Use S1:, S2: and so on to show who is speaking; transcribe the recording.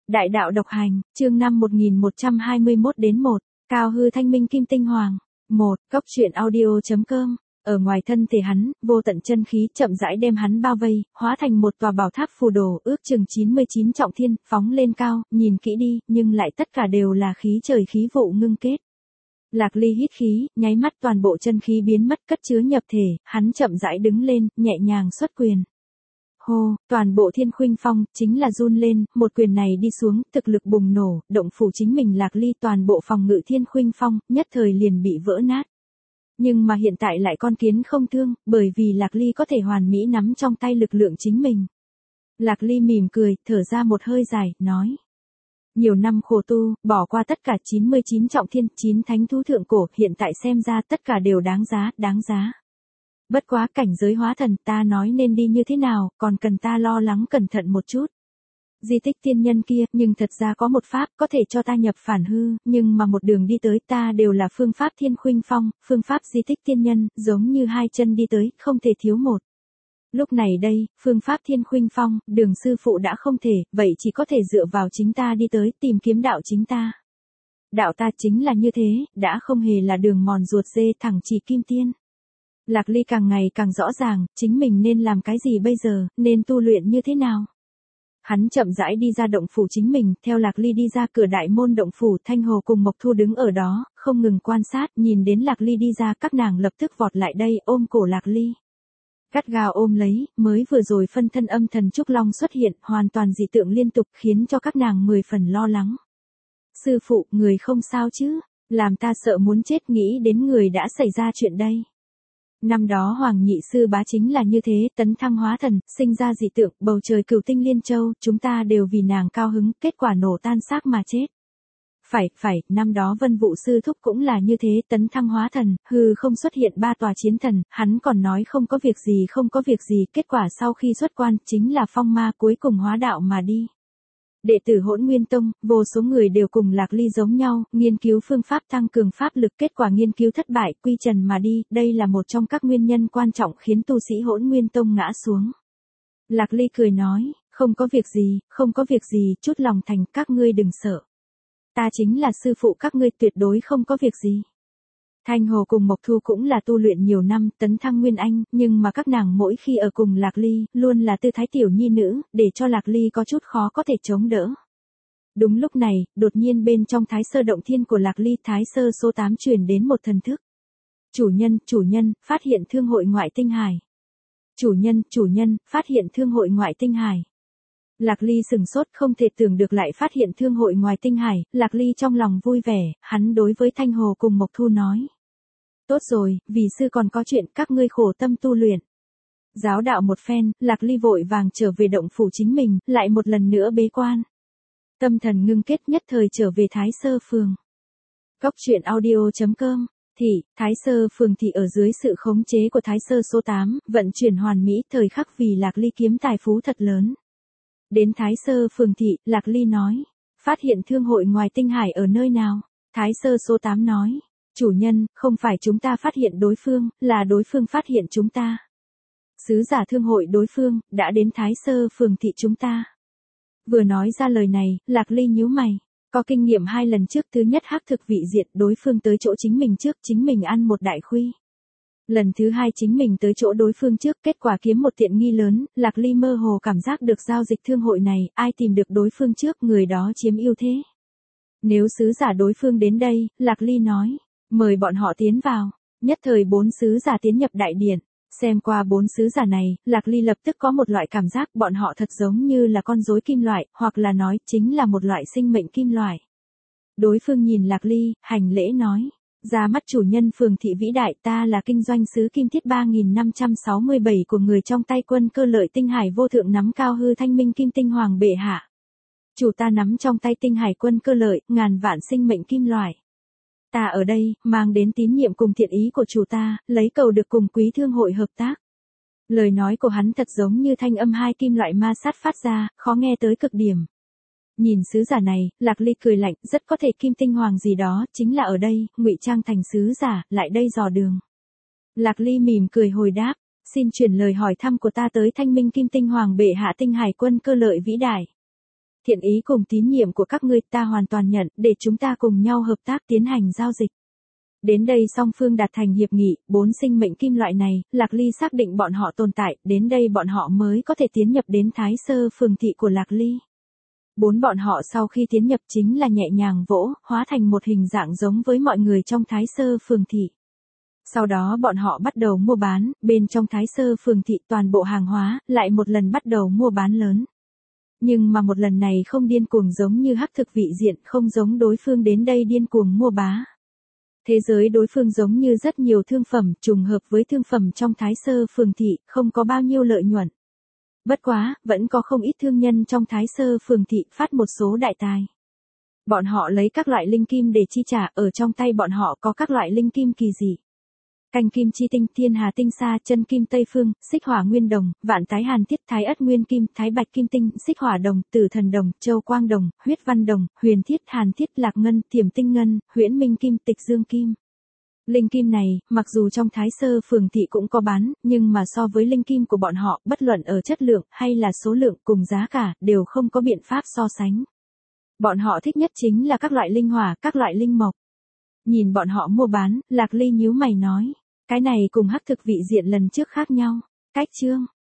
S1: Đại đạo độc hành, chương 5 1121 đến 1, Cao Hư Thanh Minh Kim Tinh Hoàng. 1. Cốc truyện audio.com. Ở ngoài thân thể hắn, vô tận chân khí chậm rãi đem hắn bao vây, hóa thành một tòa bảo tháp phù đồ ước chừng 99 trọng thiên, phóng lên cao, nhìn kỹ đi, nhưng lại tất cả đều là khí trời khí vụ ngưng kết. Lạc Ly hít khí, nháy mắt toàn bộ chân khí biến mất cất chứa nhập thể, hắn chậm rãi đứng lên, nhẹ nhàng xuất quyền. Hô, toàn bộ Thiên Khuynh Phong, chính là run lên, một quyền này đi xuống, thực lực bùng nổ, động phủ chính mình Lạc Ly toàn bộ phòng ngự Thiên Khuynh Phong, nhất thời liền bị vỡ nát. Nhưng mà hiện tại lại con kiến không thương, bởi vì Lạc Ly có thể hoàn mỹ nắm trong tay lực lượng chính mình. Lạc Ly mỉm cười, thở ra một hơi dài, nói. Nhiều năm khổ tu, bỏ qua tất cả 99 trọng thiên, 9 thánh thú thượng cổ, hiện tại xem ra tất cả đều đáng giá, đáng giá. Bất quá cảnh giới hóa thần ta nói nên đi như thế nào, còn cần ta lo lắng cẩn thận một chút. Di tích tiên nhân kia, nhưng thật ra có một pháp có thể cho ta nhập phản hư, nhưng mà một đường đi tới ta đều là phương pháp Thiên Khuynh Phong, phương pháp di tích tiên nhân, giống như hai chân đi tới, không thể thiếu một. Lúc này đây, phương pháp Thiên Khuynh Phong, đường sư phụ đã không thể, vậy chỉ có thể dựa vào chính ta đi tới, tìm kiếm đạo chính ta. Đạo ta chính là như thế, đã không hề là đường mòn ruột dê thẳng chỉ kim tiên. Lạc Ly càng ngày càng rõ ràng, chính mình nên làm cái gì bây giờ, nên tu luyện như thế nào. Hắn chậm rãi đi ra động phủ chính mình, theo Lạc Ly đi ra cửa đại môn động phủ, Thanh Hồ cùng Mộc Thu đứng ở đó, không ngừng quan sát, nhìn đến Lạc Ly đi ra các nàng lập tức vọt lại đây, ôm cổ Lạc Ly. Gắt gao ôm lấy, mới vừa rồi phân thân âm thần Trúc Long xuất hiện, hoàn toàn dị tượng liên tục khiến cho các nàng 10 phần lo lắng. Sư phụ, người không sao chứ, làm ta sợ muốn chết nghĩ đến người đã xảy ra chuyện đây. Năm đó Hoàng Nhị Sư Bá chính là như thế, tấn thăng hóa thần, sinh ra dị tượng, bầu trời cửu tinh liên châu, chúng ta đều vì nàng cao hứng, kết quả nổ tan xác mà chết. Phải, năm đó Vân Vũ Sư Thúc cũng là như thế, tấn thăng hóa thần, hư không xuất hiện 3 tòa chiến thần, hắn còn nói không có việc gì, kết quả sau khi xuất quan, chính là phong ma cuối cùng hóa đạo mà đi. Đệ tử Hỗn Nguyên Tông, vô số người đều cùng Lạc Ly giống nhau, nghiên cứu phương pháp tăng cường pháp lực, kết quả nghiên cứu thất bại, quy trần mà đi, đây là một trong các nguyên nhân quan trọng khiến tu sĩ Hỗn Nguyên Tông ngã xuống. Lạc Ly cười nói, không có việc gì, chút lòng thành, các ngươi đừng sợ. Ta chính là sư phụ các ngươi, tuyệt đối không có việc gì. Thanh Hồ cùng Mộc Thu cũng là tu luyện nhiều năm, tấn thăng nguyên anh, nhưng mà các nàng mỗi khi ở cùng Lạc Ly, luôn là tư thái tiểu nhi nữ, để cho Lạc Ly có chút khó có thể chống đỡ. Đúng lúc này, đột nhiên bên trong Thái Sơ Động Thiên của Lạc Ly, Thái Sơ số 8 truyền đến một thần thức. Chủ nhân, phát hiện thương hội ngoại tinh hải. Chủ nhân, phát hiện thương hội ngoại tinh hải. Lạc Ly sừng sốt không thể tưởng được lại phát hiện thương hội ngoài tinh hải, Lạc Ly trong lòng vui vẻ, hắn đối với Thanh Hồ cùng Mộc Thu nói. Tốt rồi, vì sư còn có chuyện các ngươi khổ tâm tu luyện. Giáo đạo một phen, Lạc Ly vội vàng trở về động phủ chính mình, lại một lần nữa bế quan. Tâm thần ngưng kết nhất thời trở về Thái Sơ Phường. Cốc truyện audio.com. Thái Sơ Phường thị ở dưới sự khống chế của Thái Sơ số 8, vận chuyển hoàn mỹ thời khắc vì Lạc Ly kiếm tài phú thật lớn. Đến Thái Sơ Phường thị, Lạc Ly nói, phát hiện thương hội ngoài tinh hải ở nơi nào? Thái Sơ số 8 nói, chủ nhân, không phải chúng ta phát hiện đối phương, là đối phương phát hiện chúng ta. Sứ giả thương hội đối phương, đã đến Thái Sơ Phường thị chúng ta. Vừa nói ra lời này, Lạc Ly nhíu mày, có kinh nghiệm 2 lần trước, thứ nhất hắc thực vị diệt, đối phương tới chỗ chính mình trước, chính mình ăn một đại khuy. Lần thứ 2 chính mình tới chỗ đối phương trước, kết quả kiếm một tiện nghi lớn, Lạc Ly mơ hồ cảm giác được giao dịch thương hội này, ai tìm được đối phương trước, người đó chiếm ưu thế. Nếu sứ giả đối phương đến đây, Lạc Ly nói, mời bọn họ tiến vào. Nhất thời 4 sứ giả tiến nhập đại điện, xem qua 4 sứ giả này, Lạc Ly lập tức có một loại cảm giác bọn họ thật giống như là con rối kim loại, hoặc là nói chính là một loại sinh mệnh kim loại. Đối phương nhìn Lạc Ly, hành lễ nói. Ra mắt chủ nhân Phường thị vĩ đại, ta là kinh doanh sứ Kim Thiết 3567 của người trong tay Quân Cơ Lợi tinh hải vô thượng nắm Cao Hư Thanh Minh Kim Tinh Hoàng bệ hạ. Chủ ta nắm trong tay tinh hải Quân Cơ Lợi, ngàn vạn sinh mệnh kim loại. Ta ở đây, mang đến tín nhiệm cùng thiện ý của chủ ta, lấy cầu được cùng quý thương hội hợp tác. Lời nói của hắn thật giống như thanh âm 2 kim loại ma sát phát ra, khó nghe tới cực điểm. Nhìn sứ giả này, Lạc Ly cười lạnh, rất có thể Kim Tinh Hoàng gì đó, chính là ở đây, ngụy trang thành sứ giả, lại đây dò đường. Lạc Ly mỉm cười hồi đáp, xin chuyển lời hỏi thăm của ta tới Thanh Minh Kim Tinh Hoàng bệ hạ tinh hải Quân Cơ Lợi vĩ đại. Thiện ý cùng tín nhiệm của các ngươi ta hoàn toàn nhận, để chúng ta cùng nhau hợp tác tiến hành giao dịch. Đến đây song phương đạt thành hiệp nghị, 4 sinh mệnh kim loại này, Lạc Ly xác định bọn họ tồn tại, đến đây bọn họ mới có thể tiến nhập đến Thái Sơ phường thị của Lạc Ly. 4 bọn họ sau khi tiến nhập chính là nhẹ nhàng vỗ, hóa thành một hình dạng giống với mọi người trong Thái Sơ phường thị. Sau đó bọn họ bắt đầu mua bán, bên trong Thái Sơ phường thị toàn bộ hàng hóa, lại một lần bắt đầu mua bán lớn. Nhưng mà một lần này không điên cuồng giống như hắc thực vị diện, không giống đối phương đến đây điên cuồng mua bá. Thế giới đối phương giống như rất nhiều thương phẩm, trùng hợp với thương phẩm trong Thái Sơ phường thị, không có bao nhiêu lợi nhuận. Bất quá, vẫn có không ít thương nhân trong Thái Sơ phường thị phát một số đại tài. Bọn họ lấy các loại linh kim để chi trả, ở trong tay bọn họ có các loại linh kim kỳ dị. Canh kim chi tinh, thiên hà tinh sa, chân kim tây phương, xích hỏa nguyên đồng, vạn tái hàn thiết, thái ất nguyên kim, thái bạch kim tinh, xích hỏa đồng, tử thần đồng, châu quang đồng, huyết văn đồng, huyền thiết, hàn thiết, lạc ngân, thiểm tinh ngân, huyễn minh kim, tịch dương kim. Linh kim này, mặc dù trong Thái Sơ phường thị cũng có bán, nhưng mà so với linh kim của bọn họ, bất luận ở chất lượng hay là số lượng cùng giá cả, đều không có biện pháp so sánh. Bọn họ thích nhất chính là các loại linh hỏa, các loại linh mộc. Nhìn bọn họ mua bán, Lạc Ly nhíu mày nói, cái này cùng hắc thực vị diện lần trước khác nhau. Cách chương